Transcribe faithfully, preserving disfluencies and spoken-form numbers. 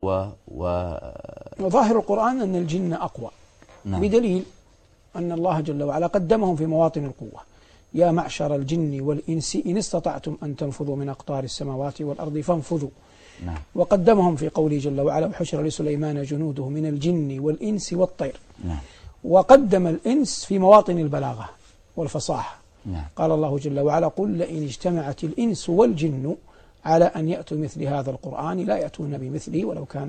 أقوى و... وظاهر القرآن أن الجن أقوى. نعم. بدليل أن الله جل وعلا قدمهم في مواطن القوة: يا معشر الجن والإنس إن استطعتم أن تنفذوا من أقطار السماوات والأرض فانفذوا. نعم. وقدمهم في قوله جل وعلا: وحشر لسليمان جنوده من الجن والإنس والطير. نعم. وقدم الإنس في مواطن البلاغة والفصاحة. نعم. قال الله جل وعلا: قل لئن اجتمعت الإنس والجن على أن يأتوا مثل هذا القرآن لا يأتون بمثله ولو كان